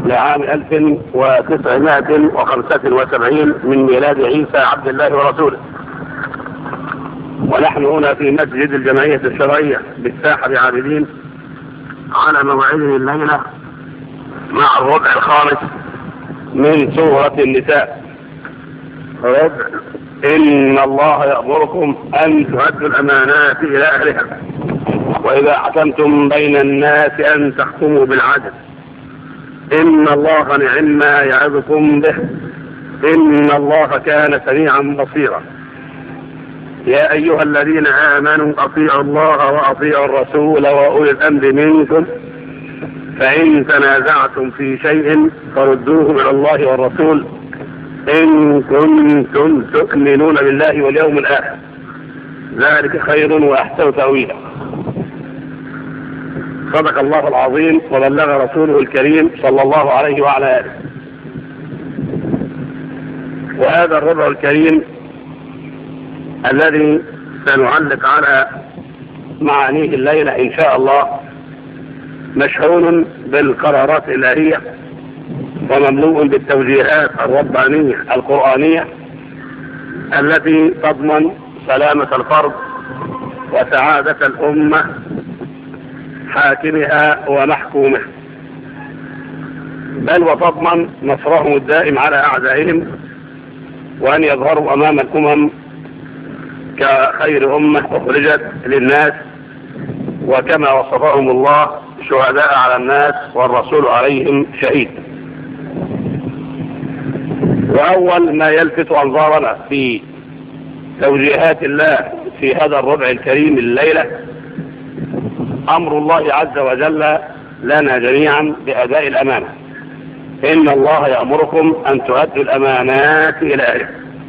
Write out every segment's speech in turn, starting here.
لعام 1975 من ميلاد عيسى عبد الله ورسوله. ونحن هنا في مسجد الجمعية الشرعية بالساحة بعابدين على موعده الليلة مع الربع الخامس من سورة النساء. ربع إن الله يأمركم أن تؤدوا الأمانات إلى أهلها وإذا حكمتم بين الناس أن تحكموا بالعدل إن الله نعم ما يعظكم به إن الله كان سميعا بصيرا. يا أيها الذين آمنوا أطيعوا الله وأطيعوا الرسول وأولي الأمر منكم فإن تنازعتم في شيء فردوه إلى الله والرسول إن كنتم تؤمنون بالله واليوم الآخر ذلك خير وأحسن تأويلا. صدق الله العظيم وبلغ رسوله الكريم صلى الله عليه وعلى آله. وهذا الربع الكريم الذي سنعلق على معانيه الليلة إن شاء الله مشحون بالقرارات الإلهية ومملوء بالتوجيهات الربانية القرآنية التي تضمن سلامة الفرد وسعادة الأمة حاكمها ومحكومه، بل وتضمن نصرهم الدائم على أعدائهم وأن يظهروا أمام الأمم كخير أمة أخرجت للناس وكما وصفهم الله شهداء على الناس والرسول عليهم شهيد. وأول ما يلفت أنظارنا في توجيهات الله في هذا الربع الكريم الليلة أمر الله عز وجل لنا جميعا بأداء الأمانة. إن الله يأمركم أن تؤدوا الأمانات إلى أهلها،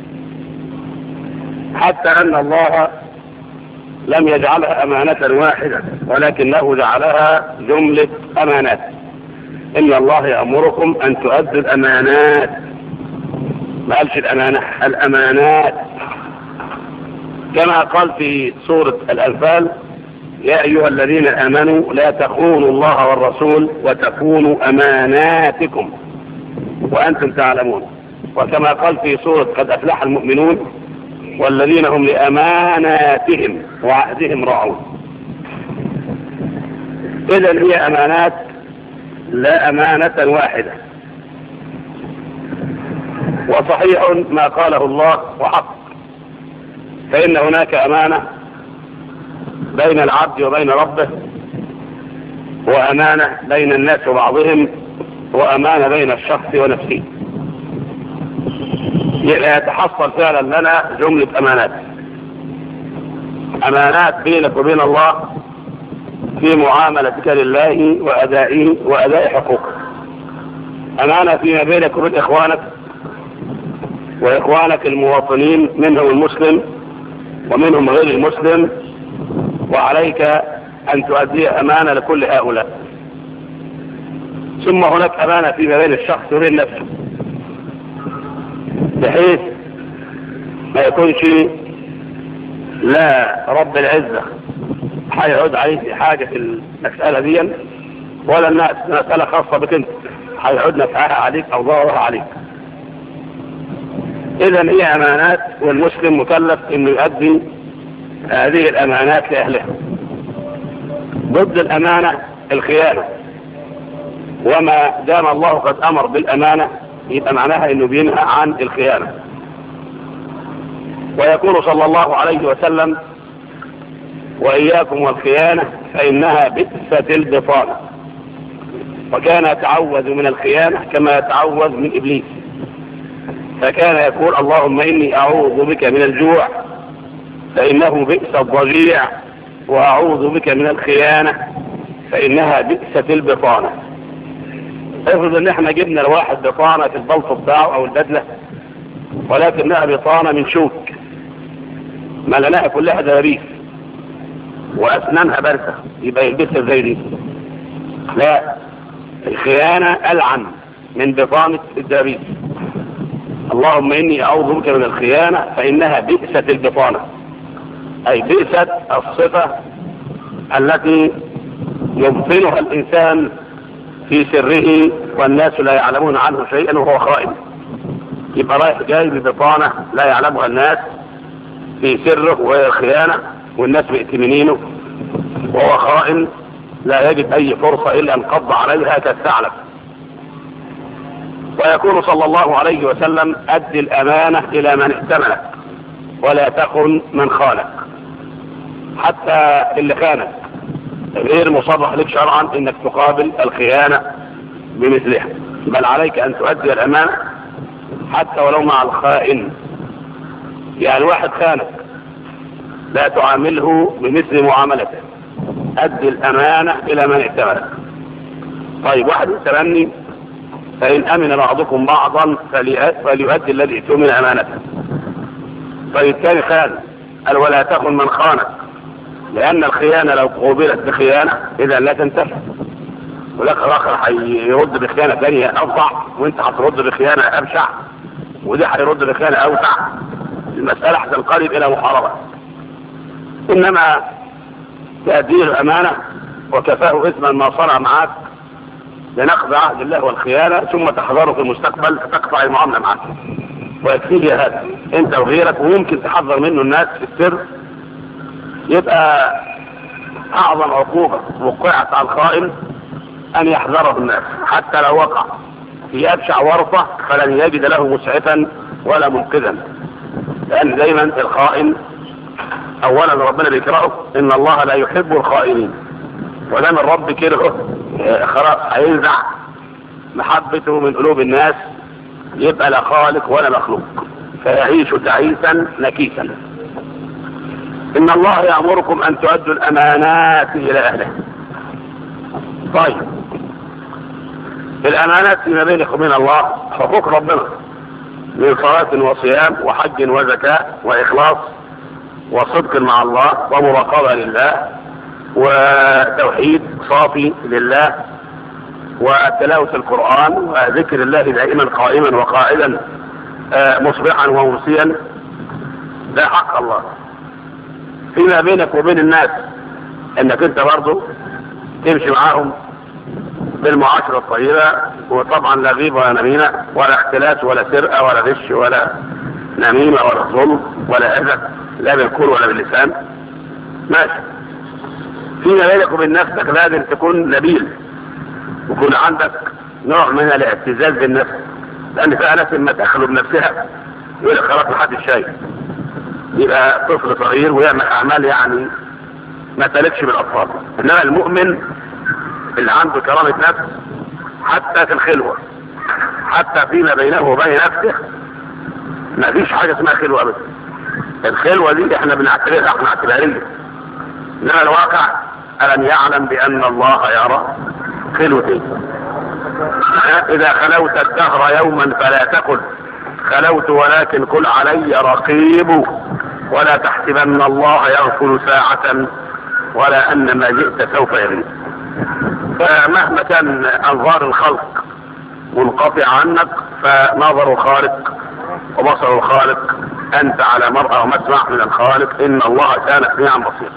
حتى أن الله لم يجعلها أمانة واحدة ولكنه جعلها جملة أمانات. إن الله يأمركم أن تؤدوا الأمانات، ما قالش الأمانة، الأمانات، كما قال في سورة الأنفال يا أيها الذين آمنوا لا تخونوا الله والرسول وتخونوا أماناتكم وأنتم تعلمون، وكما قال في سورة قد أفلح المؤمنون والذين هم لأماناتهم وعهدهم راعون. إذن هي أمانات لا أمانة واحدة. وصحيح ما قاله الله وحق، فإن هناك أمانة بين العبد وبين ربه، وأمانة بين الناس وبعضهم، وأمانة بين الشخص ونفسه. يتحصل فعلا لنا جملة أمانات، أمانات بينك وبين الله في معاملتك لله وأداء حقوقك، أمانة فيما بينك وبين إخوانك وإخوانك المواطنين منهم المسلم ومنهم غير المسلم، وعليك أن تؤدي أمانة لكل هؤلاء. ثم هناك أمانة فيما بين الشخص وبين نفسه، بحيث ما يكونش لا رب العزة هيعود عليه في حاجة في المسألة دي، ولا الناس مسألة خاصة بك انت هيعود نفعها عليك أو ضررها عليك. إذن هي أمانات، والمسلم مكلف إنه يؤدي هذه الأمانات لأهلها. ضد الأمانة الخيانة، وما دام الله قد أمر بالأمانة يبقى معناها إنه بينهى عن الخيانة. ويقول صلى الله عليه وسلم وإياكم والخيانة فإنها بئست البطانة. وكان يتعوذ من الخيانة كما يتعوذ من إبليس، فكان يقول اللهم إني أعوذ بك من الجوع فإنه بئس الضجيع، وأعوذ بك من الخيانة فإنها بئست البطانة. افرض ان احنا جبنا الواحد بطانة في البلطو بتاعه او البدلة، ولكنها بطانة من شوك ملناها كلها دبابيس واسنانها بارزة، يبقى يلبسها زي دي؟ لا، الخيانة ألعن من بطانة الدبابيس. اللهم إني أعوذ بك من الخيانة فإنها بئست البطانة، أي بئست الصفة التي يبطنها الإنسان في سره والناس لا يعلمون عنه شيئا وهو خائن، يبقى رايح جاي ببطانة لا يعلمها الناس في سره وهي الخيانة، والناس مئتمنينه وهو خائن لا يجد أي فرصة إلا أن قضى عليها كالثعلب. ويقول صلى الله عليه وسلم: أدي الأمانة إلى من ائتمنك ولا تخن من خانك. حتى اللي خانك غير مصرح لك شرعا انك تقابل الخيانة بمثلها، بل عليك ان تؤدي الامانة حتى ولو مع الخائن. يعني واحد خانك لا تعامله بمثل معاملته، ادي الامانة الى من ائتمنك. طيب واحد ائتمني فان امن بعضكم بعضا فليؤدي الذي ائتمن امانته. طيب الثاني خان قال: ولا تخن من خانك، لأن الخيانة لو قوبلت بخيانة إذا لا تنتفع، ولك الآخر هيرد بخيانة ثانية أوسع، وأنت هترد بخيانة أبشع، وده هيرد بخيانة أوسع. المسألة هتنقلب إلى محاربة. إنما تأديه الأمانة وكفاه إثما ما صنع معك لنقض عهد الله والخيانة، ثم تحذره في المستقبل فتقطع المعاملة معك، ويكفيه هذا أنت وغيرك. وممكن تحذر منه الناس في السر، يبقى اعظم عقوبة وقعت على الخائن ان يحذره الناس حتى لو وقع في ابشع ورطة فلن يجد له مسعفا ولا منقذا. لان دايما الخائن اولا ربنا بيكرهه، ان الله لا يحب الخائنين، ودام الرب كرهه خلاص هينزع محبته من قلوب الناس، يبقى لا خالق ولا مخلوق، فيعيش تعيسا نكيسا. إن الله يأمركم أن تؤدوا الأمانات إلى أهلها. طيب الأمانات فيما بينك وبين الله حقوق ربنا من صلاة وصيام وحج وزكاة وإخلاص وصدق مع الله ومراقبة لله وتوحيد صافي لله وتلاوة القرآن وذكر الله دائما قائما وقائدا مصبحا وممسيا. ده حق الله. فيما بينك وبين الناس انك انت برضه تمشي معاهم بالمعاشرة الطيبة، وطبعا لا غيبة ولا نميمة ولا اختلاس ولا سرقة ولا غش ولا نميمة ولا ظلم ولا اذى، لا بالقول ولا باللسان. ماشي. فيما بينك وبين نفسك لازم تكون نبيل، ويكون عندك نوع من الاعتزاز بالنفس، لان فيها ناس لما تخلو بنفسها يقول لك خلاص محدش شايف، يبقى طفل صغير ويعمل اعمال يعني ما تلكش بالاطفال. انما المؤمن اللي عنده كرامة نفس حتى في الخلوة، حتى فيما بينه وبين نفسه ما فيش حاجة اسمها خلوة ابدا. الخلوة دي احنا بنعتبرها احنا اعتبارية، انما الواقع ألم يعلم بأن الله يرى خلوته. إذا خلوت الدهر يوما فلا تقل خلوت ولكن قل علي رقيب، ولا تحسبن الله يغفل ساعة ولا أن ما جئت سوف يغيب. فمهما كان أنظار الخلق منقطع عنك فنظر الخالق وبصر الخالق أنت على مرأى ومسمع من الخالق. إن الله كان سميعا بصيرا.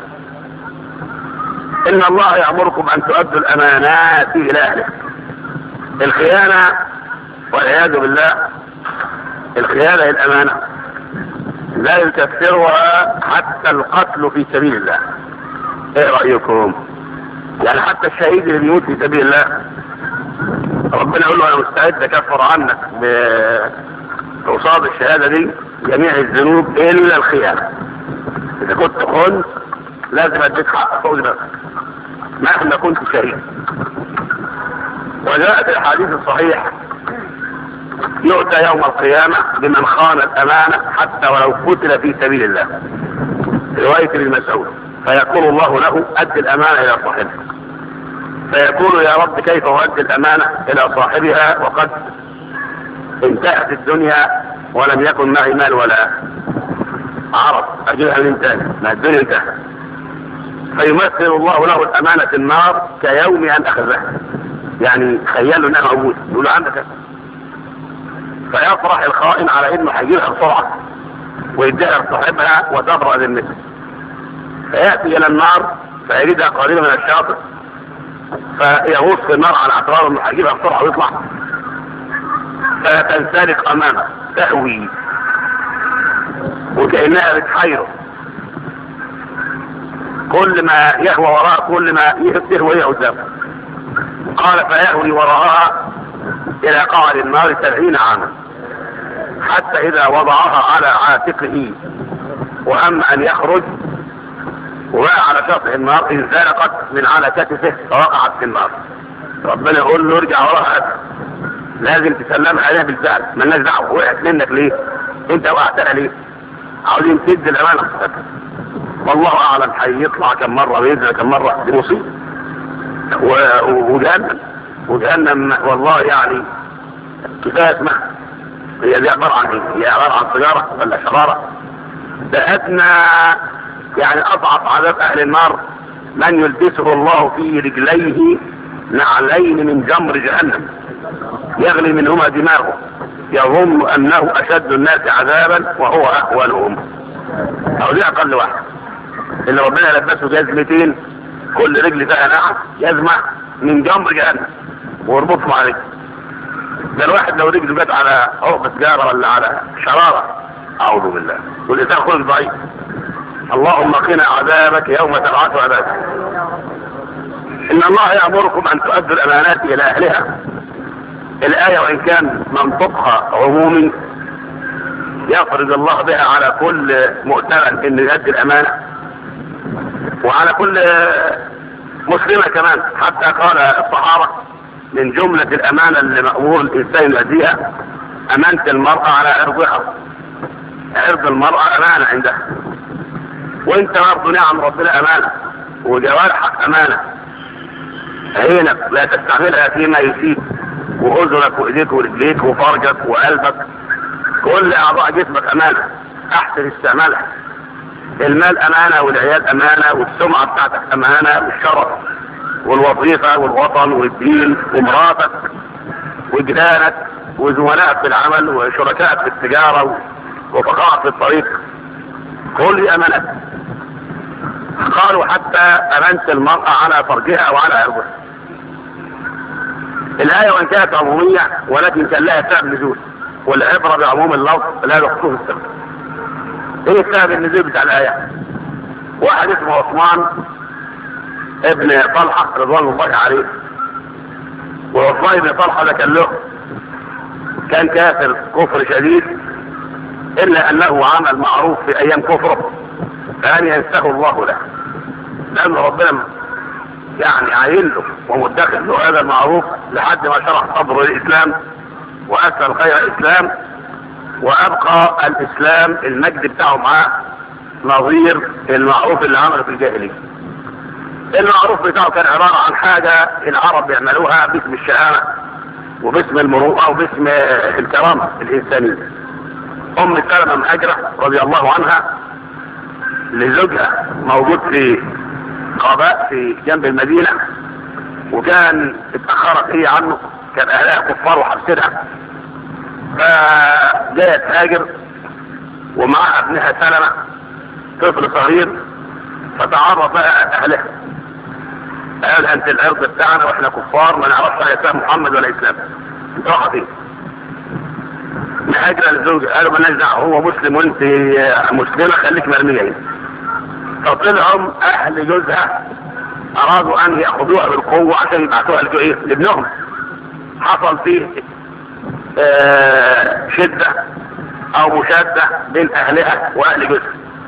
إن الله يأمركم أن تؤدوا الأمانات إلى أهلها. الخيانة والعياذ بالله، الخيانة الأمانة لا يكفرها حتى القتل في سبيل الله. ايه رأيكم؟ يعني حتى الشهيد اللي بيموت في سبيل الله ربنا يقول له انا مستعد اكفر عنك بقصاد الشهادة دي جميع الذنوب الا الخيانة. اذا كنت خنت لازم اديك حق فوق نفسك مهما كنت شهيد. وجاءت الحديث الصحيح يؤتى يوم القيامة بمن خان الأمانة حتى ولو قتل في سبيل الله، رواية ابن مسعود، فيقول الله له أدي الأمانة إلى صاحبها، فيقول يا رب كيف أؤدي الأمانة إلى صاحبها وقد انتهت الدنيا ولم يكن معي مال ولا عرض أجلها من تاني، ما الدنيا انتهت. فيمثل الله له الأمانة النار كيوم أن أخذها، يعني خيالوا انها موجودة، يقولوا عندك. فيفرح الخائن على انه هيجيبها بسرعة ويديها صاحبها وتبرأ ذمته، فيأتي الى النار فيجدها قريبة من الشاطئ فيغوص في النار على اعتبار انه هيجيبها بسرعه ويطلع، فتنسلق امامه تهوي وكانها بتحيره، كل ما يهوى وراء كل ما تهوى هي قدامه. قال فيهوي وراءها الى قعر النار 70 عاما، حتى اذا وضعها على عاتقه وهم ان يخرج وقع على شاطئ النار انزلقت من على كتفه فوقعت في النار. ربنا يقول له ارجع وراها، لازم تسلمها عليها بالفعل، مالناش دعوه وقعت منك ليه؟ انت وقعتها ليه؟ عاوزين تدي الامانه بتاعتك. والله اعلم هيطلع كم مره وينزل كم مره، دي مصيبه. وجهنم والله يعني كفايه اسمها، هي دي عباره عن ايه؟ هي عباره عن سيجاره ولا شراره؟ ده ادنى يعني اضعف عذاب اهل النار من يلبسه الله في رجليه نعلين من جمر جهنم يغلي منهما دماغه يظن انه اشد الناس عذابا وهو اهونهم. او دي اقل واحد اللي ربنا لبسه جزمتين كل رجل فيها نعم يزمع من جمر جهنم ويربطهم على رجله. ده الواحد لو رجله جت على عقبة سجارة ولا على شرارة اعوذ بالله، والانسان خلق ضعيف. اللهم قنا عذابك يوم تبعث عذابك. ان الله يأمركم ان تؤدوا الامانات الى اهلها. الاية وان كان منطقها عمومي يفرض الله بها على كل مؤتمن ان يؤدي الامانة وعلى كل مسلمة كمان، حتى قال الصحابة من جملة الامانة اللي مأمور الانسان يؤديها امانة المرأة على عرضها. عرض المرأة امانة عندها، وانت برضه نعم ربنا امانة وجوارحك امانة. عينك لا تستعملها فيما يفيد، واذنك وايديك ورجليك وفرجك وقلبك كل اعضاء جسمك امانة احسن استعمالها. المال امانة والعيال امانة والسمعة بتاعتك امانة والشرف والوظيفة والوطن والدين ومراتك وجيرانك وزملائك في العمل وشركائك في التجارة وفقاعك في الطريق كل امانات. قالوا حتى امانة المرأة على فرجها او على عرضها. الايه وان كانت عموميه ولكن كان لها سبب نزول، والعبره بعموم اللفظ لا بخصوص السبب. ايه السبب النزول بتاع الايه؟ واحد اسمه عثمان ابن طلحه رضوان الله عليه، وعثمان ابن طلحه ده كان كافر كفر شديد، الا انه عمل معروف في ايام كفره فلن ينساه الله له، لان ربنا يعني عاين له ومدخل له هذا المعروف لحد ما شرح صدره للاسلام واكثر خير الاسلام، وابقى الاسلام المجد بتاعه معاه نظير المعروف اللي عمله في الجاهليه. المعروف بتاعه كان عباره عن حاجه العرب بيعملوها باسم الشهامه وباسم المروءه وباسم الكرامه الانسانيه. ام سلمة مهاجرة رضي الله عنها لزوجها موجود في قباء في جنب المدينة، وكان اتأخرت هي عنه، كان اهلها كفار وحبسها، فجاءت تهاجر ومعها ابنها سلمة طفل صغير، فتعرف بقى اهلها قال انت الارض بتاعنا واحنا كفار ما نعرفش على اسلام محمد ولا اسلام، راحت فين؟ مهاجرة للزوج قالوا مالناش دعوه هو مسلم وانت مسلمه خليك مرميه هنا. فطلعوا اهل جوزها ارادوا ان ياخذوها بالقوه عشان يبعثوها لابنهم. حصل فيه شده او مشاده بين اهلها واهل جوزها.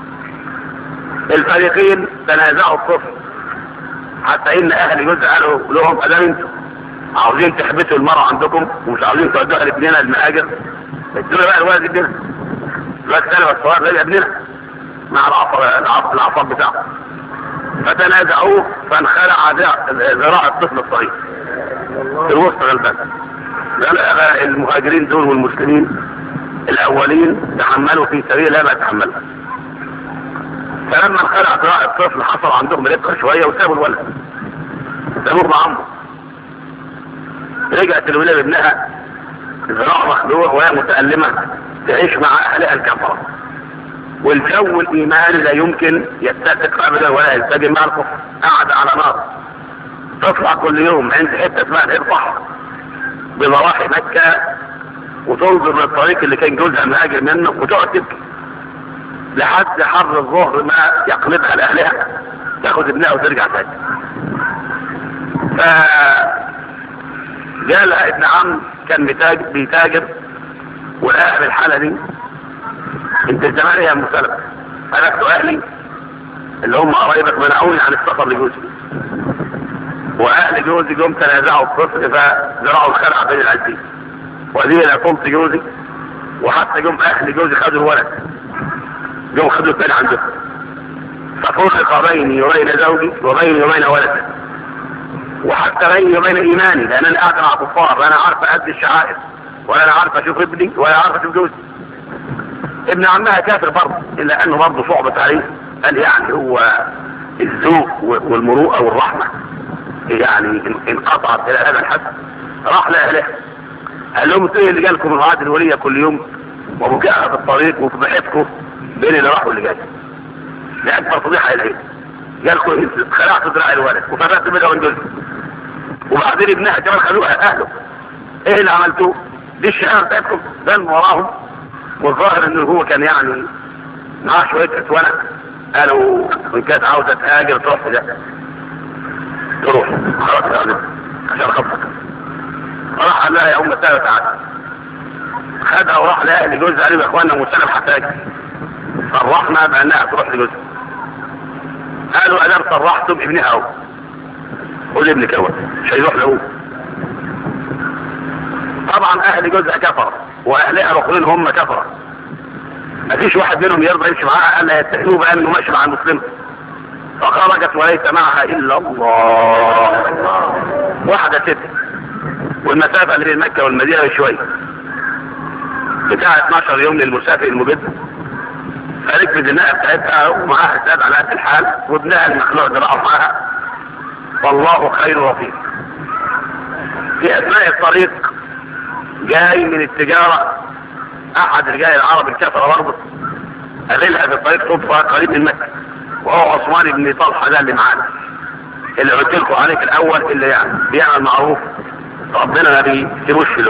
الفريقين تنازعوا الطفل حتى ان اهل جوزها قالوا لهم ادام انتم عاوزين تحبسوا المرأة عندكم ومش عاوزين تودوها لابننا المهاجر، ادوا بقى الولد ابننا الولد سلمة الصغير ده ابننا مع العصر بتاعه. فتنازعوه فانخلع ذراع الطفل الصغير في الوسط غلبان. المهاجرين دول والمسلمين الاولين تحملوا في سبيل الله ما تحملوا، فلما انخلع ذراع الطفل حصل عندهم رقة شوية وسابوا الولد سابوه مع عمه. رجعت الولاد ابنها ذراع مخلوع وهي متألمة تعيش مع اهلها الكفرة، والجو الايماني لا يمكن يتسق ابدا ولا ينسجم مع الكفر. قعد على نار تطلع كل يوم عند حته اسمها الارفح بضواحي مكه، وتنظر للطريق اللي كان جوزها مهاجر منه وتقعد تبكي لحد حر الظهر ما يقلبها لاهلها، تاخد ابنها وترجع تاني. جالها ابن عم كان بيتاجر، ولقاها بالحاله دي. انت زمان يا ام سلمة قالت له اهلي اللي هم قرايبك منعوني عن السفر لجوزي، واهل جوزي جم تنازعوا الطفل فزرعوا الخلع بين العزيز، ودي لا قمت جوزي، وحتى جم اهل جوزي خدوا الولد، جم خدوا الثاني عندهم، ففرق بيني وبين زوجي وبيني وبين ولدي، وحتى بيني وبين ايماني، لان انا قاعد مع كفار لا انا عارف ادي الشعائر ولا انا عارف اشوف ابني ولا عارف اشوف جوزي. ابن عمها كافر برضه، الا انه برضه صعبت عليه، قال يعني هو الذوق والمروءه والرحمه يعني انقطعت الى هذا الحد. راح لاهلها قال لهم ايه اللي جالكم من وعد الوليه كل يوم وبكاءها في الطريق وفضحتكم بين اللي راح واللي جاي؟ دي اكبر فضيحه العين. جالكم خلعتوا دراع الولد وفرقتوا بينها وبين جوزها، وبعدين ابنها كمان خلوها اهله. ايه اللي عملتوه؟ دي الشهاده بتاعتكم ده من وراهم. والظاهر انه هو كان يعني معاه شويه اتونه، قالوا ان كانت عاوزه تهاجر تروح ده تروح خلاص يعني عشان خطك. راح قال لها يا ام سلمة تعالى، خدها وراح لاهل جوزها قال لهم يا اخوانا ام سلمة هتهاجر، صرحنا بانها تروح لجوزها. قالوا ادام صرحتم ابنها اهو، قول ابنك اهو مش هيروح له. طبعا اهل جوزها كفر واهلها الاخرين هم كفر، مفيش واحد منهم يرضى يمشي معاها الا يتهموه بانه ماشي مع المسلم. فخرجت وليس معها الا الله، واحده ست، والمسافه اللي بين مكه والمدينه شويه بتاع 12 يوم للمسافر المجد. فركبت الناقه بتاعتها ومعاها ساد على قد الحال، وابنها المخلوع ده راح معاها، والله خير رفيق. في اثناء الطريق جاي من التجاره احد رجال العرب الكفره برضه، قابلها في الطريق صدفه قريب من مكه، وهو عثمان بن طلحه ده اللي معانا، اللي قلت لكم عليه في الاول، اللي يعني بيعمل معروف ربنا ما بيسيبوش له.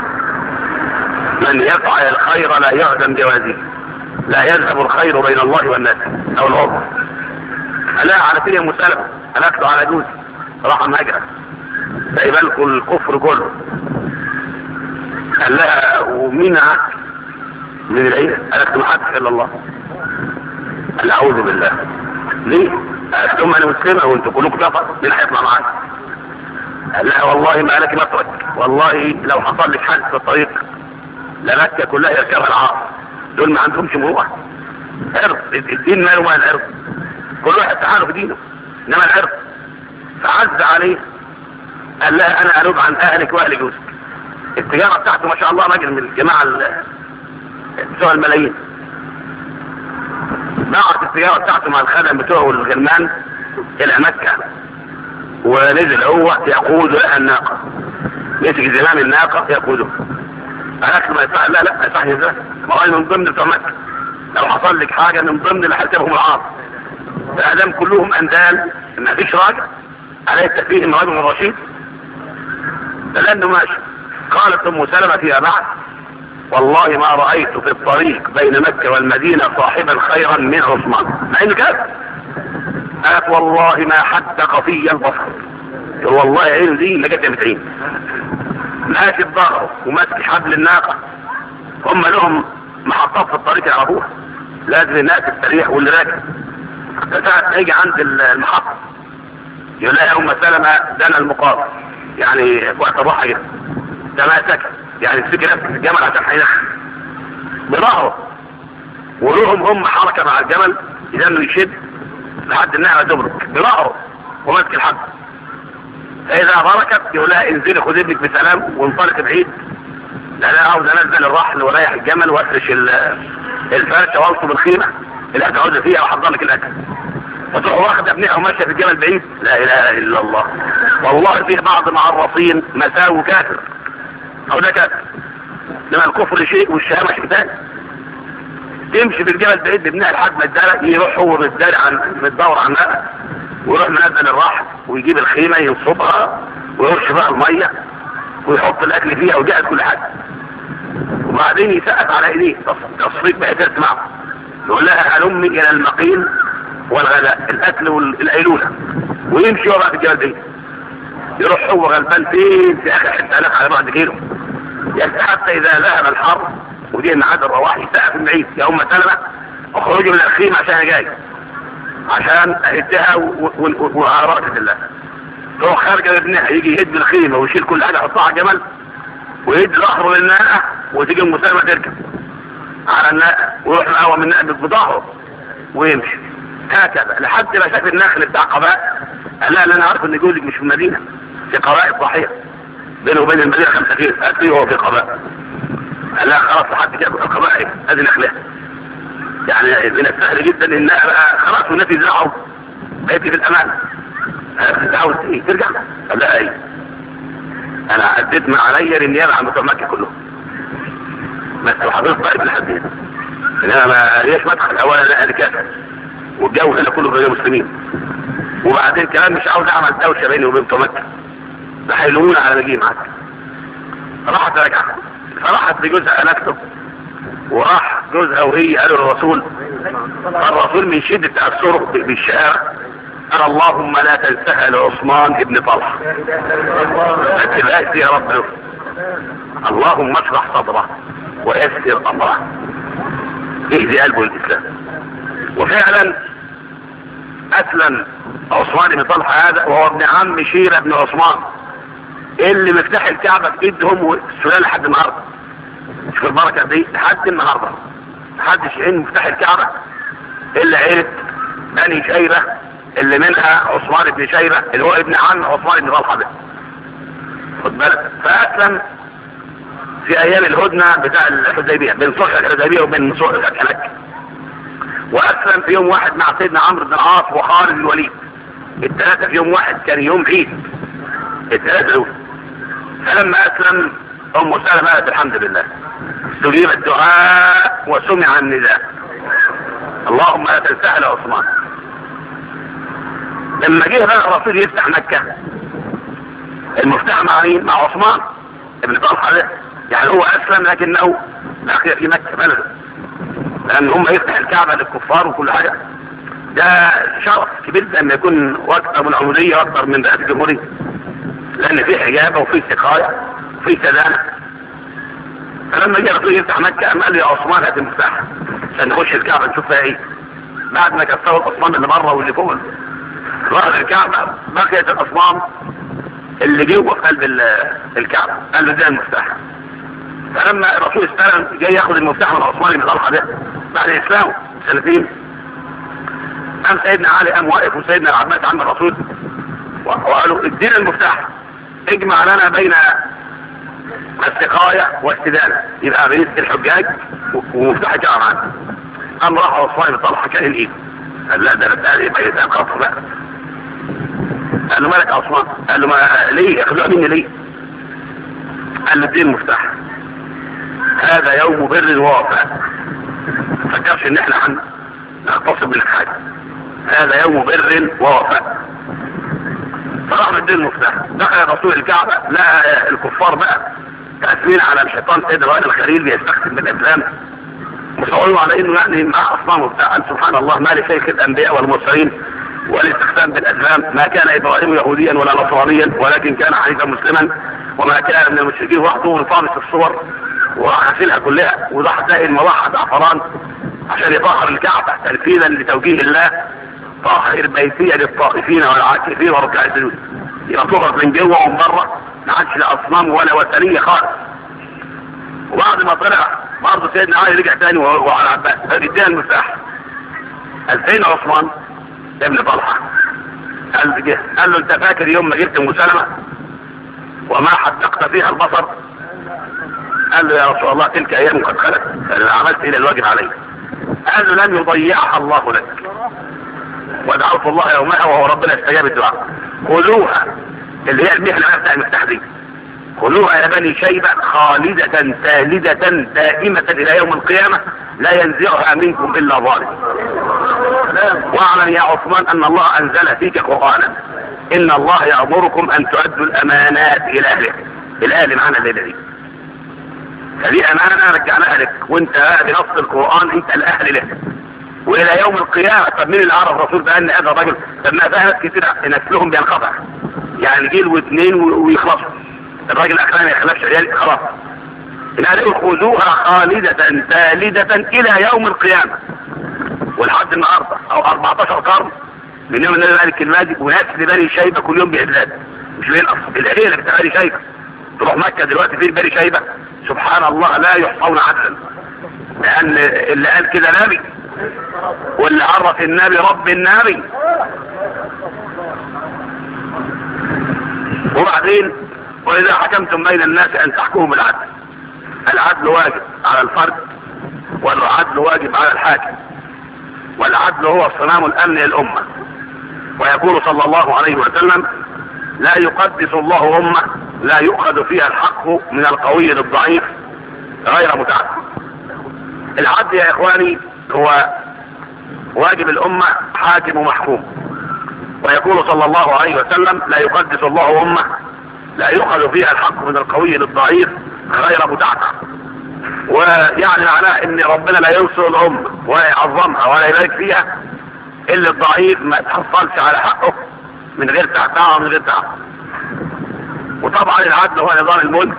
من يفعل الخير لا يعدم جوازه، لا يذهب الخير بين الله والناس او العرب. لا على كده يا ام سلمة قالت له على جوزي راح مهاجره، سايبالكم الكفر كله. قال لها ومين معاك من العيله؟ قالت له ما حدش الا الله. قال اعوذ بالله. ليه؟ قالت لهم انا مسلمه وانتوا كلكم كفر، مين هيطلع معاك؟ قال لها والله ما لك مطرك، والله لو حصل لك حادث في الطريق لمكه كلها يركبها العار، دول ما عندهمش مروءه. عرض الدين ماله مال العرض، كل واحد تعاله في دينه، انما العرض. فعز عليه قال لها انا انوب عن اهلك واهل جوزك. التجاره بتاعته ما شاء الله راجل من الجماعه بتوع الملايين، بعت التجاره بتاعته مع الخدم بتوعه والغلمان الى مكه، ونزل هو يقود لها الناقه، مسك زمام الناقه يقوده. قالت له ما يصح، لا ما يصحش ازاي؟ ما هو من ضمن بتوع مكه، لو حصل لك حاجه من ضمن اللي هيسيبهم العار. فادام كلهم اندال ما فيش راجل عليه التكفير انه رجل رشيد، فلانه ماشي. قالت ام سلمة فيما بعد والله ما رأيت في الطريق بين مكة والمدينة صاحبا خيرا من عثمان، مع انه كذا. قالت والله ما حدق في البصر، والله عين دي لقيت متعين ماشي بظهره وماسك حبل الناقة. هم لهم محطات في الطريق يعرفوها، لازم الناس السريع واللي راكب. فساعة يجي عند المحطة يقول لها يا ام سلمة دنا المقابل، يعني وقت الراحة كده تماسك، يعني تفكر نفسك الجمل عشان هيدخل بظهره، ولهم هم حركة مع الجمل اذا انه يشد لحد النهر تبرك بظهره وماسك الحبل. فاذا بركت يقول لها انزلي خد ابنك بسلام وانطلق بعيد، لان انا عاوز انزل الرحل ورايح الجمل وافرش الفرشه وانصب الخيمه اللي هتقعد فيها واحضر لك الاكل، فتروح واخد ابنها وماشيه في الجبل بعيد. لا اله الا الله. والله في بعض معرفين مساوي كافر او ده كافر، لما الكفر شيء والشهامه شيء ثاني. تمشي في الجبل بعيد بابنها لحد ما الدار يروح هو متدار عن متدور عنها ويروح منزل الرحل ويجيب الخيمة ينصبها ويرش بقى المية ويحط الاكل فيها وجهز كل حاجة، وبعدين يسقف على ايديه تصفيق بقى تسمعه، يقول لها هلمي الى المقيل والغداء، الاكل والقيلولة، ويمشي هو بقى في الجبل دي. يروح هو غلبان فين في اخر حته الاف على بعد كيلو، يعني حتى اذا ذهب الحر ودي ميعاد الرواح يسقف المعيد يا ام سلمة اخرجي من الخيمة عشان انا جاي عشان اهدها وعلى بركة الله. تروح خارجة لابنها يجي يهد الخيمة ويشيل كل حاجة يحطها على الجمل ويهد ظهره للناقة وتيجي ام سلمة تركب على الناقة ويروح معاه من الناقة بظهره ويمشي هكذا لحد ما شاف النخل بتاع قباء. قال لا انا عارف ان جوزك مش في المدينة، في قباء الضحية بينه وبين المدينة 5 كيلو، قال لي هو في قباء. قال لا خلاص لحد كده القباء ادي نخلها. يعني من السهل جدا ان بقى خلاص والناس يزرعوا بقيت في الامان. عاوز ايه ترجع؟ قال لا ايه انا اديت ما عليا للنيابه عن بتوع مكه كلهم، بس حضرتك بقى لحد هنا انما ما ليش مدخل اولا لا انا كافر والجو هنا كله بين المسلمين، وبعدين كمان مش عاوز اعمل دوشه بيني وبين بتوع مكه ده هيلومونا على ما اجي معاك. راحت رجعت فراحت لجوزها انكتب وراح جوزها وهي قالوا للرسول، الرسول من شدة تأثره بالشهامة قال اللهم لا تنسها لعثمان ابن طلحة ما تبقاش يا رب، اللهم اشرح صدره ويسر امره اهدي قلبه الاسلام. وفعلا اسلم عثمان بن طلحة هذا وهو ابن عم شيرة بن عثمان اللي مفتاح الكعبة في ايدهم والسلالة لحد النهارده. شوف البركة دي لحد النهارده محدش عين مفتاح الكعبة الا عيلة بني شيبة اللي منها عثمان بن شيبة اللي هو ابن عم عثمان بن طلحة ده. خد بالك فاسلم في ايام الهدنة بتاع الحديبية بين صلح الحديبية وبين صلح الحنك، واسلم في يوم واحد مع سيدنا عمرو بن العاص وخالد بن الوليد، الثلاثة في يوم واحد كان يوم عيد الثلاثة دول. فلما اسلم ام سلمة قالت الحمد لله استجيب الدعاء وسمع النداء اللهم لا تنسها لعثمان. لما جه بقى الرسول يفتح مكة المفتاح مع مين؟ مع عثمان ابن طلحة ده، يعني هو اسلم لكنه بقي في مكة بلده لان هم يفتح الكعبة للكفار وكل حاجة. ده شرف كبير لما يكون اكثر من عمودية اكثر من رئاسة الجمهورية لان فيه حجابة وفيه سقاية وفيه سدانة. فلما جه الرسول يفتح مكة قال لي يا عثمان هات المفتاح عشان نخش الكعبة نشوف فيها ايه. بعد ما كسروا الاصنام اللي بره واللي فوق راح الكعبة بقيت الاصنام اللي جوه في قلب الكعبة. قال له ده المفتاح. فلما الرسول استلم جاي ياخد المفتاح من عثمان بن طلحة ده بعد اسلامه سنتين، قام سيدنا علي قام واقف وسيدنا العباس عم الرسول وقالوا ادينا المفتاح اجمع لنا بين السقاية والسدانة يبقى بين الحجاج ومفتاح الكعبة معانا. قام راح عثمان بن طلحة كان الايد قال لا ده انا يبقى يتقام خطر بقى. قال له مالك يا عثمان؟ قال له ما ليه ياخدوها مني ليه؟ قال له اديني المفتاح هذا يوم بر ووفاء، ما فكرش ان احنا هنغتصب منك حاجه، هذا يوم بر ووفاء. فراح مدين المفتاح دخل الرسول الكعبه لقى الكفار بقى تأثير على الحيطان سيد الوالد الخليل بيستخدم بالاسلام مصوروا على انه يعني مع اصنام وبتاع. قال سبحان الله ما لشيخ الانبياء والمرسلين والاستخدام بالاسلام، ما كان ابراهيم يهوديا ولا نصرانيا ولكن كان حنيفا مسلما وما كان من المشركين. وحده وطامس الصور وغسلها كلها وضح زي المضحى زعفران عشان يطهر الكعبة تنفيذا لتوجيه الله طاهر بيتية للطائفين والعاكفين وركع السجود. يبقى طهر من جوه ومن بره ما عادش لا اصنام ولا وثنية خالص. وبعد ما طلع برضه سيدنا علي رجع تاني وعلى عباس ادينا المفتاح. قال فين عثمان ابن طلحة؟ قال له انت فاكر يوم ما جبت ام سلمة وما حدقت فيها البصر؟ قال له يا رسول الله تلك ايام قد خلت انا عملت الى الواجب علي. قال له لن يضيعها الله لك ودعوت الله يومها وهو ربنا استجاب الدعاء. خذوها اللي هي المحنة بتاع المفتاح دي، خذوها يا بني شيبة خالدة ثالدة دائمة الى يوم القيامة لا ينزعها منكم الا ظالم. واعلم يا عثمان ان الله انزل فيك قرآنا ان الله يأمركم ان تؤدوا الامانات الى اهلها. الاهل معانا الليلة دي، هذه امانة رجعناها لك، وانت بنص القرآن انت الاهل له والى يوم القيامة. طب مين اللي عرف الرسول بان هذا الرجل؟ طب ما فيها ناس كتير نسلهم بينقطع، يعني جيل واثنين ويخلصوا، الراجل الاخراني ما يخلفش عيال خلاص. الآن خذوها خالدة ثالدة الى يوم القيامة، ولحد النهارده او 14 قرن من يوم النبي مالك الماجد ونسل بني شيبة كل يوم بإعداد، مش بين العيلة بتاع بني شيبة. تروح مكة دلوقتي في بني شيبة سبحان الله لا يحصون عدلا، لأن اللي قال كده نبي، واللي عرف النبي رب النبي. وبعدين وإذا حكمتم بين الناس أن تحكموا بالعدل. العدل واجب على الفرد، والعدل واجب على الحاكم، والعدل هو صمام الأمن للأمة. ويقول صلى الله عليه وسلم لا يقدس الله أمة لا يؤخذ فيها الحق من القوي للضعيف غير متعدد. العدل يا إخواني هو واجب الأمة حاكم ومحكوم. ويقول صلى الله عليه وسلم لا يقدس الله أمة لا يؤخذ فيها الحق من القوي للضعيف غير متعدد. ويعني معناه ان ربنا لا ينصر الأمة ولا يعظمها ولا يبارك فيها الا الضعيف ما يتحصلش على حقه من غير تعتاع ومن غير تعب. وطبعا العدل هو نظام الملك،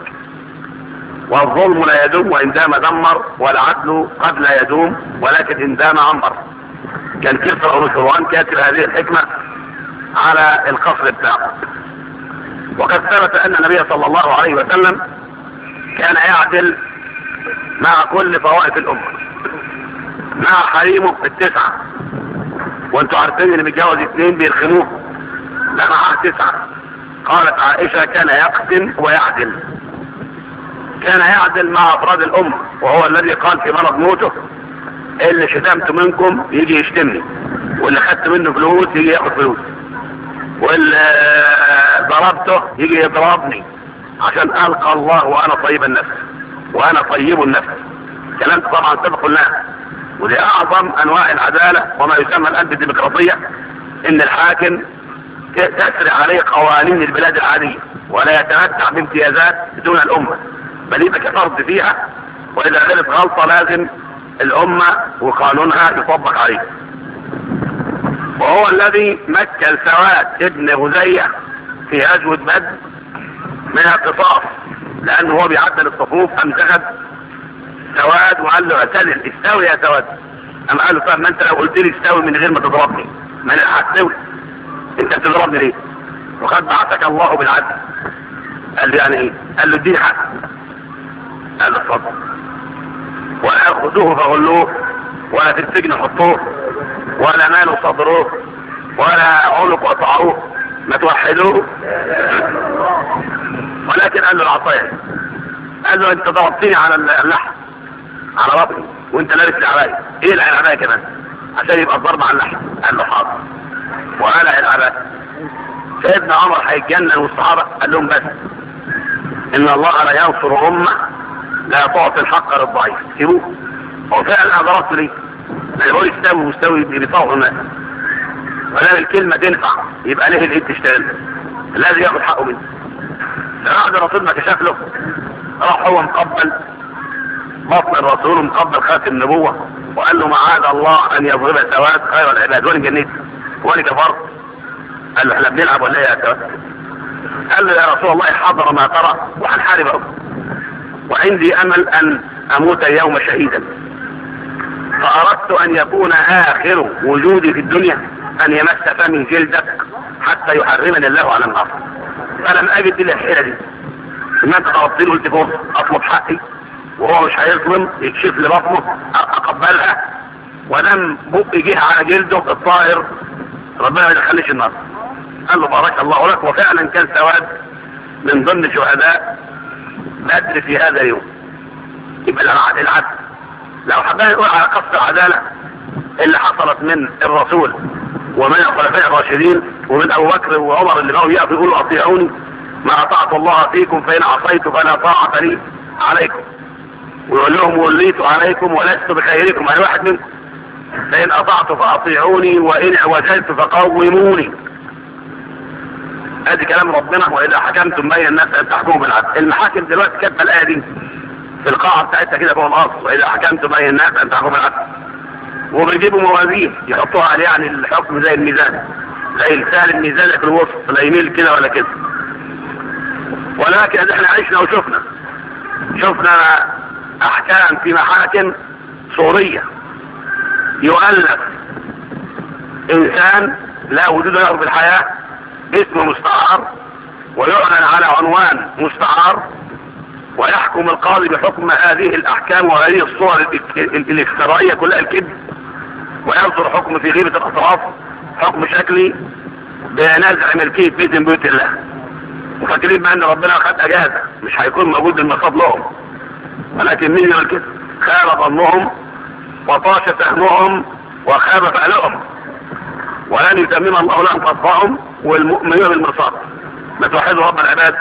والظلم لا يدوم وان دام دمر، والعدل قد لا يدوم ولكن ان دام عمر. كان كسرى بن شروان كاتب هذه الحكمة على القصر بتاعه. وقد ثبت ان النبي صلى الله عليه وسلم كان يعدل مع كل طوائف الامة، مع حريمه التسعة. وانتوا عارفين اللي متجوز 2 بيرخموه، لا معاه 9. قالت عائشة كان يقسم ويعدل، كان يعدل مع افراد الامة، وهو الذي قال في مرض موته اللي شتمت منكم يجي يشتمني، واللي خدت منه فلوس يجي ياخد فلوس، واللي ضربته يجي يضربني، عشان القى الله وانا طيب النفس وانا طيب النفس. كلام طبعا سبق لنا، ودي اعظم انواع العدالة وما يسمى الان بالديمقراطية، ان الحاكم تسري عليه قوانين البلاد العادية ولا يتمتع بامتيازات دون الامة، بل يبقى كفرد فيها، واذا غلط غلطة لازم الامة وقانونها يطبق عليه. وهو الذي مكن سواد ابن غزية في غزوة بدر من القصاص، لانه هو بيعدل الصفوف امتخذ سواد وقال له اعتدل استوي يا سواد. اما قال له طب ما انت لو قلت لي استوي من غير ما تضربني ما انا هستوي، انت بتضربني ليه؟ وقد بعثك الله بالعدل. قال له يعني ايه؟ قال له اديني حق. قال له اتفضل، ولا خذوه فغلوه ولا في السجن حطوه ولا مالوا صدروه ولا عنق قطعوه، ما توحدوه. ولكن قال له العصايه، قال له انت ضربتني على اللحم على بطني وانت لابس العبايه، ايه العبايه كمان عشان يبقى الضرب على اللحم. قال له حاضر، وقلع العبايه. سيدنا عمر هيتجنن والصحابه قال لهم بس ان الله لا ينصر امه لا تعطي الحق للضعيف، سيبوه. هو فعلا انا ضربت ليه؟ انا بقول استوي مستوي بيطاوع الناس، ولكن الكلمه تنفع يبقى ليه الايد تشتغل، لازم ياخد حقه منه. بعد الرسول ما كشف له راح هو مقبل بطن الرسول ومقبل خاتم النبوة وقال له معاذ الله ان يضرب سواد خير العباد. وانا جنيت وانا كفرت. قال له احنا بنلعب ولا ايه يا سواد؟ قال له يا رسول الله حضر ما ترى وهنحارب، وعندي امل ان اموت اليوم شهيدا، فاردت ان يكون اخر وجودي في الدنيا ان يمس فمي جلدك حتى يحرمني الله على النار. فلم اجد الا الحيله دي، ان انت ضربت له قلت فرصه اطلب حقي وهو مش هيظلم يكشف لي بطنه اقبلها، ودم بقي جه على جلده الطاهر ربنا ما يدخلش النار. قال له بارك الله لك. وفعلا كان سواد من ضمن شهداء بدر في هذا اليوم. يبقى العدل لو حبينا نقول على قصة العدالة اللي حصلت من الرسول ومن الخلفاء الراشدين ومن ابو بكر وعمر اللي بقوا يقفوا يقولوا اطيعوني ما اطعت الله فيكم فان عصيت فلا طاعة لي عليكم، ويقول لهم وليت عليكم ولست بخيركم، انا واحد منكم. فإن أطعت فأطيعوني وإن اعوجلت فقوموني. ادي كلام ربنا، وإذا حكمتم بين الناس أن تحكموا بالعدل. المحاكم دلوقتي كاتبه الآية دي في القاعة بتاعتها كده فوق الأصل، وإذا حكمتم بين الناس أن تحكموا بالعدل. وبيجيبوا موازين يحطوها عليه، يعني الحكم زي الميزان، زي لسان الميزان في الوسط، لا يميل كده ولا كده. ولكن احنا عشنا وشفنا احكام في محاكم صورية يؤلف انسان لا وجود له في الحياة، اسمه مستعار، ويعلن على عنوان مستعار، ويحكم القاضي بحكم هذه الاحكام وهذه الصور الافترائية كلها الكذب، ويصدر حكم في غيبة الاطراف، حكم شكلي بنزع ملكية بيت من بيوت الله. وفاكرين بأن ربنا خد اجازة مش هيكون موجود المصاب لهم، ولكن مين يقول كده؟ خاب ظنهم وطاش سهمهم وخاب فعلهم، ولن يتمم الله لهم قصدهم والمؤمنين بالمرصاد. ما توحدوا رب العباد.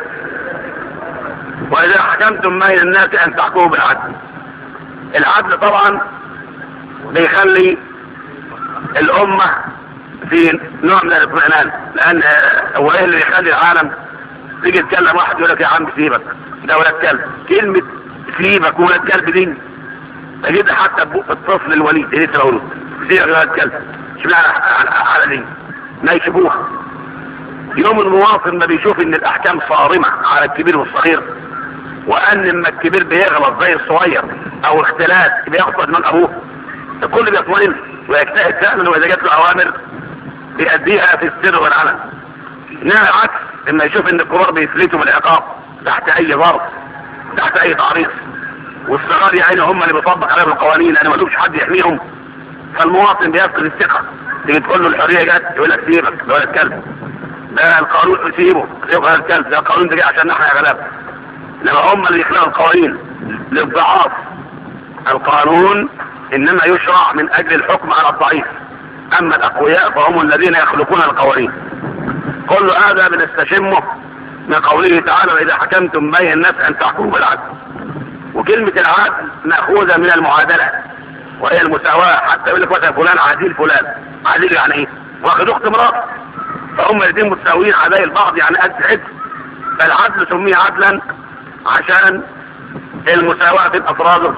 وإذا حكمتم بين الناس أن تحكموا بالعدل. العدل طبعا بيخلي الأمة في نوع من الاطمئنان، لأن هو إيه اللي يخلي العالم تيجي تتكلم واحد يقول لك يا عم سيبك ده ولد كلب. كلمة سيبك وولد كلب دي تجد حتى ببق الطفل الوليد اللي لسه مولود، سيبك ولد كلب، اشمعنى على دي ما يشوفوها. يوم المواطن ما بيشوف ان الاحكام صارمة على الكبير والصغير، وان لما الكبير بيغلط زي الصغير او اختلاس بياخد من ابوه، الكل بيطمئن ويجتهد فعلا، واذا جات له اوامر بيأديها في السر والعلن. انما العكس لما يشوف ان الكبار بيفلتوا من العقاب تحت اي ظرف، تحت اي تعريض، والصغار يعني هم اللي بيطبق عليهم القوانين لان ما لهمش حد يحميهم، فالمواطن بيفقد الثقة. تيجي تقول له الحرية جت يقول لك سيبك ده ولد كلب، ده القانون سيبه ولد الكلب، ده القانون ده جاي عشان احنا يا غلابة. انما هم اللي يخلقوا القوانين للضعاف. القانون انما يشرع من اجل الحكم على الضعيف، اما الاقوياء فهم الذين يخلقون القوانين. كل هذا بنستشمه من قوله تعالى واذا حكمتم بين الناس ان تحكموا بالعدل. وكلمة العدل مأخوذة من المعادلة وهي المساواة. حتى يقول لك مثلا فلان عديل، فلان عديل يعني ايه؟ واخد اخت مرات، فهم الاثنين متساويين عدايل بعض يعني قد حد. فالعدل سميه عدلا عشان المساواة بين افراده.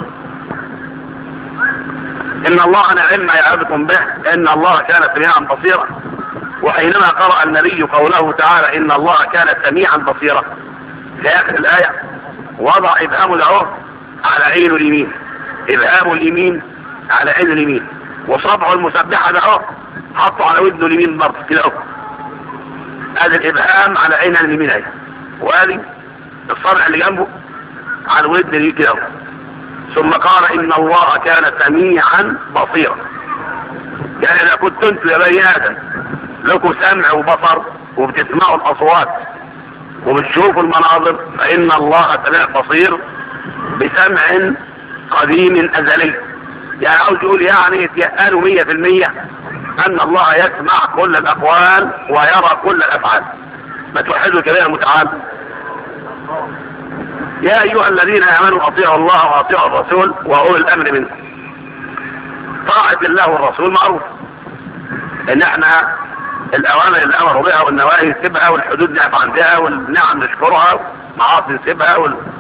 ان الله نعم ما يعظكم به ان الله كان سميعا بصيرا. وحينما قرأ النبي قوله تعالى ان الله كان سميعا بصيرا في اخر الايه وضع ابهام العرف على عين اليمين، ابهام اليمين على عين اليمين، وصبعه المسبحه ده حطه على ودنه اليمين برضه كده اهو. ادي الابهام على عين اليمين اهي، وادي الصبع اللي جنبه على الودن دي كده اهو. ثم قال ان الله كان سميعا بصيرا. يعني اذا كنت انتم يا بني ادم لكم سمع وبصر وبتسمعوا الاصوات وبتشوفوا المناظر، فان الله سميع بصير بسمع قديم ازلي. يعني عاوز يقول يعني يتيقنوا 100% ان الله يسمع كل الاقوال ويرى كل الافعال. ما توحدوا الكبير المتعال. يا ايها الذين امنوا اطيعوا الله واطيعوا الرسول واولي الامر منكم. طاعة الله والرسول معروف ان احنا الاوامر اللي امروا بها والنواهي نسيبها، والحدود نقف عندها، والنعم نشكرها، معاصي نسيبها،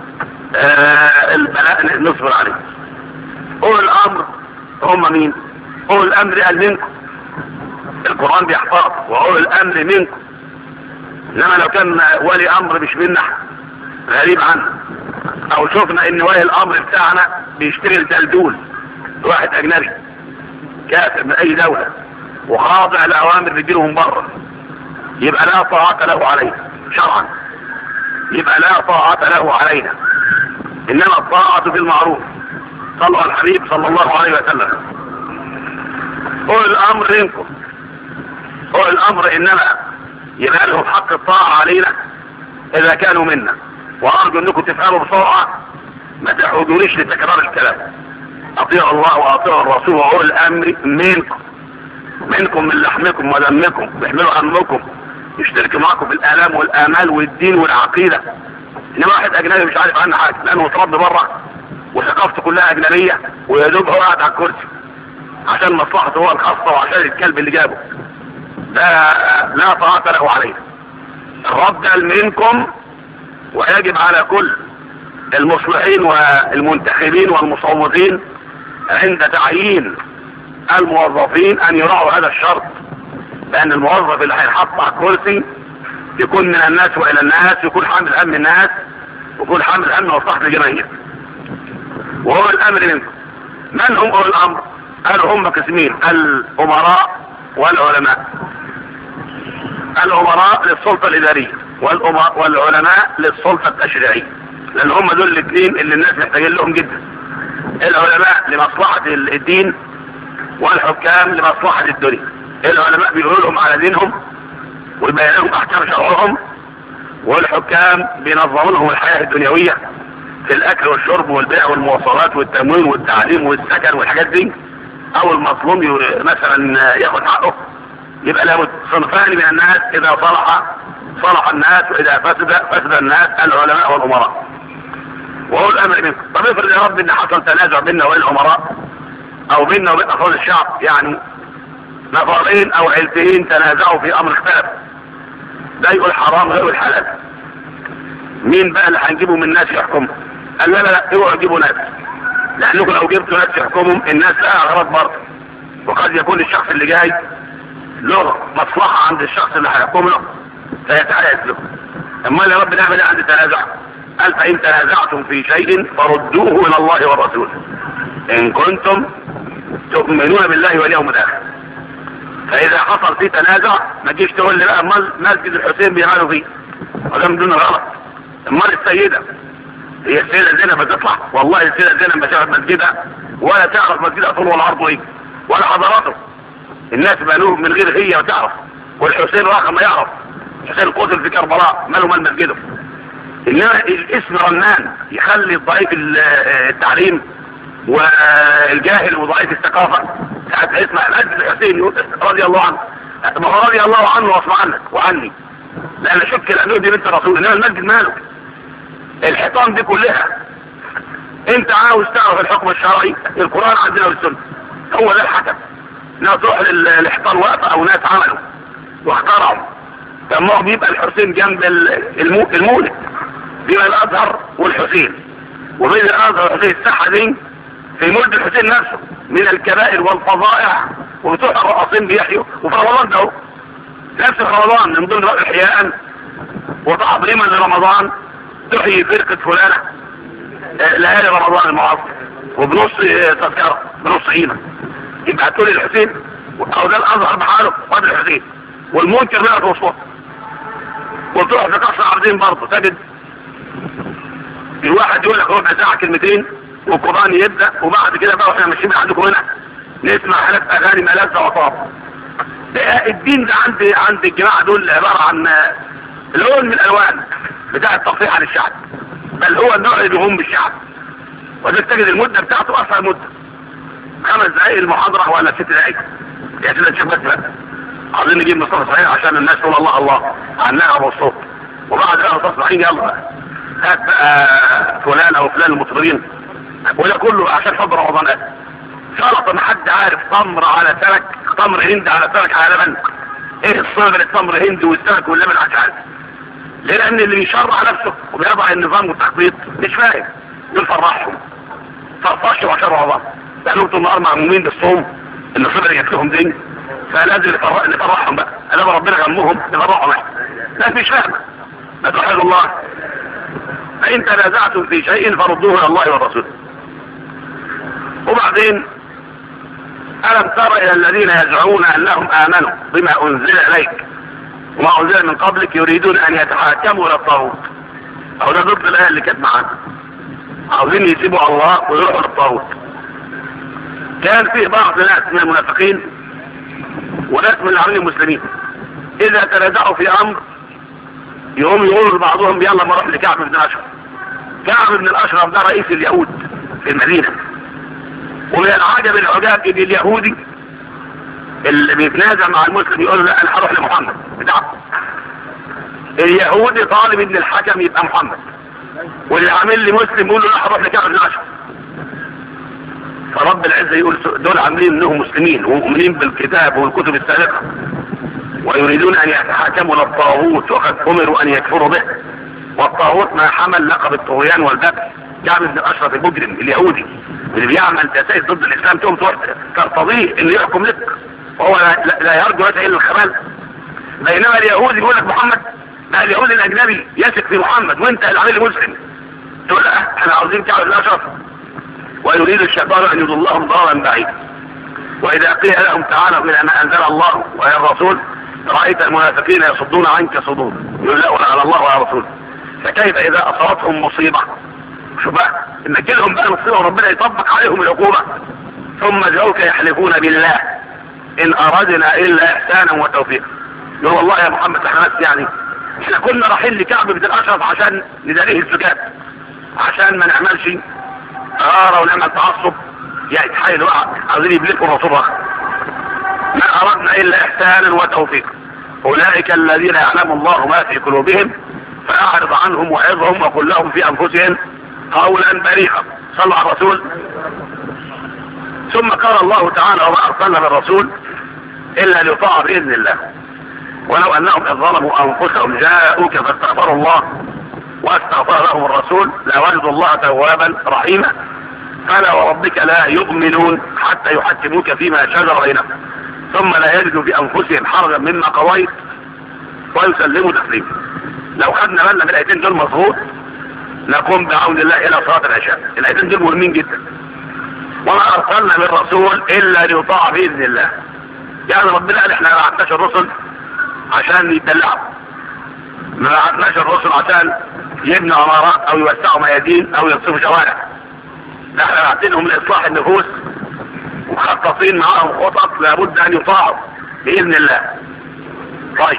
والبلاء نصبر عليه. اولي الامر هم مين؟ اولي الامر قال منكم، القرآن بيحفظ واولي الامر منكم. انما لو كان ولي امر مش منا غريب عنه، او شفنا ان ولي الامر بتاعنا بيشتغل دلدول واحد اجنبي كافر من اي دولة وخاضع لاوامر بيجيلهم بره، يبقى لا طاعة له علينا شرعا، يبقى لا طاعة له علينا، انما الطاعة في المعروف. صلوا على الحبيب صلى الله عليه وسلم. اولي الامر منكم، اولي الامر انما يبقى لهم حق الطاعة علينا اذا كانوا منا. وارجو انكم تفهموا بسرعة، ما تحودونيش لتكرار الكلام. اطيعوا الله واطيعوا الرسول واولي الامر منكم من لحمكم ودمكم، يحملوا همكم، يشتركوا معكم في الالام والامال والدين والعقيدة. انما واحد اجنبي مش عارف عنه حاجة لانه اتربى بره وثقافته كلها اجنبية ويدوب هو قاعد على الكرسي عشان مصلحته هو الخاصة وعشان الكلب اللي جابه، ده لا طاعة له عليه. الرب قال منكم، ويجب على كل المصلحين والمنتخبين والمصوتين عند تعيين الموظفين ان يراعوا هذا الشرط، لان الموظف اللي هينحط على الكرسي يكون من الناس والى الناس، يكون حامل هم الناس، ويكون حامل هم مصلحة الجماهير. وهو الامر منكم. من هم اولي الامر؟ قالوا هم قسمين: الامراء والعلماء. الامراء للسلطة الادارية والعلماء للسلطة التشريعية، لان هم دول الاثنين اللي الناس محتاجين لهم جدا. العلماء لمصلحة الدين، والحكام لمصلحة الدنيا. العلماء بيقولوا لهم على دينهم ويبين لهم احكام شرعهم، والحكام بينظموا لهم الحياة الدنيوية في الاكل والشرب والبيع والمواصلات والتموين والتعليم والسكن والحاجات دي. او المظلوم مثلا ياخد حقه، يبقى لابد صنفان من الناس: اذا صلح الناس، واذا فسد الناس، العلماء والامراء. وهو الامر منكم. طب افرض يا رب ان حصل تنازع بيننا وبين الامراء، او بيننا وبين افراد الشعب، يعني نفرين او عيلتين تنازعوا في امر اختلف، ده يقول حرام غير الحلال، مين بقى اللي هنجيبه من الناس يحكم؟ قال لا اوعوا تجيبوا ناس، لانكم لو جبتوا ناس يحكمهم الناس لها اغراض برضه، وقد يكون الشخص اللي جاي له مصلحة عند الشخص اللي هيحكم له فيتعايز له. اما يا رب نعمل عند تنازع؟ قال: فإن تنازعتم في شيء فردوه إلى الله والرسول إن كنتم تؤمنون بالله واليوم الآخر. فإذا حصل فيه تنازع ما تجيش تقول لي بقى مسجد الحسين بيعملوا فيه، وده من دون غلط. امال السيدة، هي السيدة زينب بتطلع؟ والله السيدة زينب ما شافت مسجدها ولا تعرف مسجدها طول ولا عرضه ايه ولا حضراته. الناس بنوه من غير هي وتعرف، والحسين رقم ما يعرف. الحسين قتل في كربلاء، ماله مال مسجده. انما الاسم رنان يخلي ضعيف التعليم والجاهل وضعيف الثقافة ساعة اسمع مسجد الحسين رضي الله عنه، رضي الله عنه واسمع عنك وعني، لان شك الامير دي بنت رسول. انما المسجد ماله؟ الحيطان دي كلها انت عاوز تعرف الحكم الشرعي، القرآن عندنا والسنة هو ده الحكم. ناس تروح للحيطان واقفة او ناس عملوا واخترعوا. لما هو بيبقى الحسين جنب المولد، بيبقى الازهر والحسين، وبين الازهر والحسين الساحة دي في مولد الحسين نفسه من الكبائر والفظائع، وبتوع الرقاصين بيحيوا. وفي رمضان ده نفس رمضان من ضمن احياء وتعظيما لرمضان تحيي فرقة فلانة ليالي رمضان المعظم وبنص تذكرة بنص قيمة، يبقى تقول الحسين او ده الازهر بحاله وادي الحسين والمنكر بقى في وسطه. وتروح في قصر عابدين برضه تجد الواحد يقول لك ربع ساعة كلمتين والقرآن يبدأ، وبعد كده بقى واحنا ماشيين عندكم هنا نسمع حالات اغاني ملذة وطاب. الدين ده عند الجماعة دول عبارة عن لون من الالوان بتاع التصحيح عن الشعب، بل هو النوع اللي بيقوم بالشعب. وده تجد المدة بتاعته اصلا مدة 5 دقايق المحاضرة ولا 6 دقايق. يا سيدة تشوف بس عايزين نجيب مصطفى صحيح عشان الناس تقول الله الله عنها بالصوت، وبعد كده مصطفى صحيح يلا هات بقى فلان او فلان المطربين، وده كله عشان حب رمضان. شرط ما حد عارف تمر على سمك، تمر هند على سمك على لبن، ايه الصنف التمر هند والسمك واللبن عشان؟ لان اللي بيشرع نفسه وبيضع النظام والتخطيط مش فاهم، دول فرحهم فرفشوا عشان رمضان، لانهم طول النهار معمومين بالصوم اللي صبر جات لهم دين، فلازم نفرحهم بقى. انا ربنا غمهم نفرحهم احنا، لا مش فاهمه. ما توحد الله. فان تنازعتم في شيء فردوه الى الله والرسول. وبعدين ألم تر إلى الذين يزعمون أنهم آمنوا بما أنزل إليك وما أنزل من قبلك يريدون أن يتحاكموا إلى الطاغوت. أو ده ضد الآية اللي كانت معانا، عاوزين يسيبوا الله ويروحوا للطاغوت. كان فيه بعض ناس من المنافقين وناس من العاملين المسلمين إذا تنازعوا في أمر يقوم يقولوا لبعضهم يلا ما نروح لكعب بن الأشرف. كعب بن الأشرف ده رئيس اليهود في المدينة، ومن العجب العجاب ان اليهودي اللي بيتنازع مع المسلم يقول له لا انا هروح لمحمد بتاعه. اليهودي طالب ان الحكم يبقى محمد، واللي عامل لي مسلم يقول له لا هروح لكعب بن الاشرف. فرب العزة يقول دول عاملين انهم مسلمين ومؤمنين بالكتاب والكتب السابقة ويريدون ان يتحاكموا للطاغوت وقد امروا ان يكفروا به. والطاغوت ما حمل لقب الطغيان والبغي. كعب بن الاشرف المجرم اليهودي اللي بيعمل دسائس ضد الاسلام تقوم ترتضيه اللي يحكم لك وهو لا يرجو الا الخبال. بينما اليهودي يقول لك محمد، لا اليهودي الاجنبي يثق في محمد وانت اللي عامل مسلم تقول لا احنا عاوزين كعب بن الاشرف. ويريد الشيطان ان يضلهم ضلالا بعيدا. واذا قيل لهم تعالوا الى ما انزل الله والى الرسول رايت المنافقين يصدون عنك صدور يلؤون على الله وعلى رسوله. فكيف اذا اصابتهم مصيبه، شوف بقى ان جيلهم بقى مصيبه وربنا يطبق عليهم العقوبه، ثم جاءوك يحلفون بالله ان اردنا الا احسانا وتوفيقا. يقول والله يا محمد احنا بس يعني احنا كنا رايحين لكعب بن الاشرف عشان نداريه السكات، عشان ما نعملش غاره ونعمل تعصب يتحايلوا عايزين يبلغوا الرسول رخص. ما اردنا الا احسانا وتوفيقا. اولئك الذين يعلم الله ما في قلوبهم فاعرض عنهم وعظهم وقل لهم في انفسهم قولا بليغا. صلوا على الرسول. ثم قال الله تعالى وما ارسلنا بالرسول الا ليطاع باذن الله ولو انهم اذ ظلموا انفسهم جاءوك فاستغفروا الله واستغفر لهم الرسول لوجدوا الله توابا رحيما. فلا وربك لا يؤمنون حتى يحكموك فيما شجر بينهم ثم لا يجدوا في انفسهم حرجا مما قضيت ويسلموا تسليما. لو خدنا بالنا من الايتين دول مظبوط نقوم بعون الله الى صلاه العشاء. الايتين دول مهمين جدا. وما ارسلنا من رسول الا ليطاع باذن الله. يعني ربنا قال احنا ما بعتناش الرسل عشان يتدلعوا، ما بعتناش الرسل عشان يبنوا عمارات او يوسعوا ميادين او يرسموا شوارع. لا احنا بعتنهم لاصلاح النفوس ومخططين معاهم خطط لابد ان يطاعوا باذن الله. طيب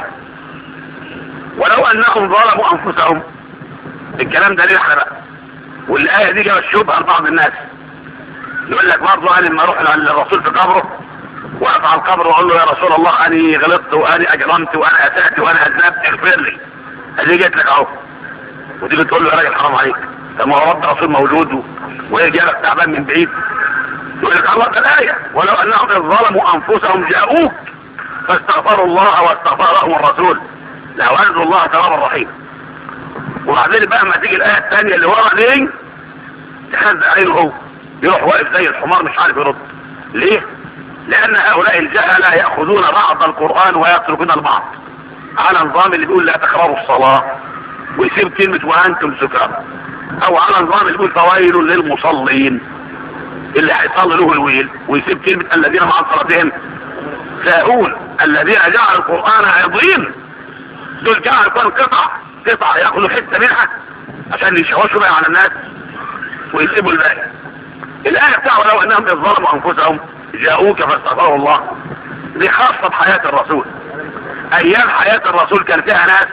ولو انهم ظلموا انفسهم، الكلام ده ليه احنا بقى؟ والايه دي جابت شبهه لبعض الناس يقول لك برضه قال لما اروح للرسول في قبره واقف على القبر واقول له يا رسول الله اني غلطت واني اجرمت وانا اسأت وانا اذنبت اغفر لي. ادي جت لك اهو وتيجي تقول له يا راجل حرام عليك، طب ما هو رب رسول موجود ويجيلك تعبان من بعيد. يقول لك الله الايه ولو انهم اذ ظلموا انفسهم جاءوك فاستغفروا الله واستغفر لهم الرسول لوجدوا الله توابا رحيما. وبعدين بقى ما تيجي الايه الثانيه اللي ورا دي تخزق عينه هو يروح واقف زي الحمار مش عارف يرد. ليه؟ لان هؤلاء الجهله ياخذون بعض القران ويتركون البعض على نظام اللي بيقول لا تقربوا الصلاه ويسيب كلمه وانتم سكارى، او على نظام اللي بيقول فويل للمصلين اللي هيصلي له الويل ويسيب كلمه الذين مع صلاتهم ساهون الذين جعلوا القران عظيم. دول جعلوا القران قطع ياخذوا حته منها عشان يشوشوا بقى على الناس ويسيبوا الباقي. الايه بتاعه لو انهم اذ ظلموا انفسهم جاءوك فاستغفروا الله دي خاصه بحياه الرسول. ايام حياه الرسول كان فيها ناس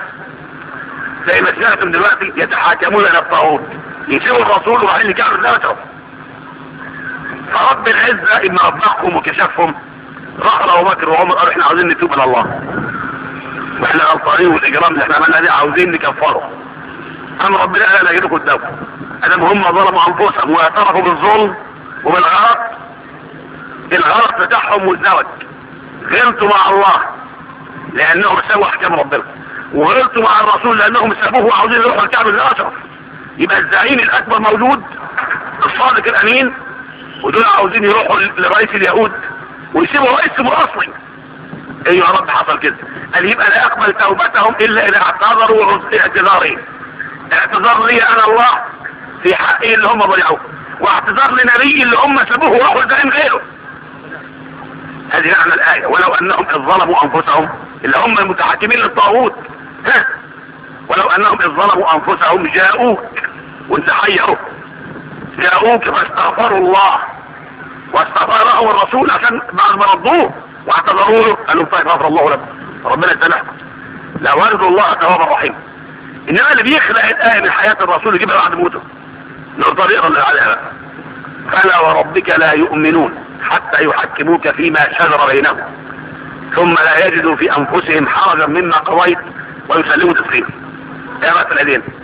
زي ما سمعتم دلوقتي يتحاكمون الى الطاغوت يسيبوا الرسول وبعدين يكعبوا ذاتهم. فرب العزه ان ربكم وكشفهم راح ابو بكر وعمر قالوا احنا عاوزين نتوب الى الله واحنا غلطانين والاجرام اللي احنا عملناه ده عاوزين نكفره. اما ربنا قال انا اجيبكم التوبه ادام هم ظلموا انفسهم واعترفوا بالظلم وبالغلط. الغلط بتاعهم والزوج غلطوا مع الله لانهم سووا احكام ربنا وغلطوا مع الرسول لانهم سابوه وعاوزين يروحوا الكعب الاشرف. يبقى الزعيم الاكبر موجود الصادق الامين ودول عاوزين يروحوا لرئيس اليهود ويسيبوا رئيسهم الاصلي. ايوه يا رب حصل كده. قال يبقى لا يقبل توبتهم الا اذا اعتذروا اعتذارين. اعتذار لي انا الله في حقي اللي هم ضيعوه واعتذار لنبي اللي هم سابوه وراحوا لزعيم غيره. هذه معنى الايه ولو انهم اذ ظلموا انفسهم اللي هم المتحاكمين للطاغوت. ولو انهم اذ ظلموا انفسهم جاءوك وانت حي اهو جاءوك فاستغفروا الله واستغفر لهم الرسول عشان بعد ما ردوه واعتذروا له قال لهم طيب غفر الله لكم ربنا يسامحكم لوجدوا الله توابا رحيما. انما اللي بيخلق الايه من حياه الرسول يجيبها بعد موته له طريقه اللي عليها. فلا وربك لا يؤمنون حتى يحكموك فيما شجر بينهم ثم لا يجدوا في انفسهم حرجا مما قضيت ويسلموا تسليما. يا رب الذين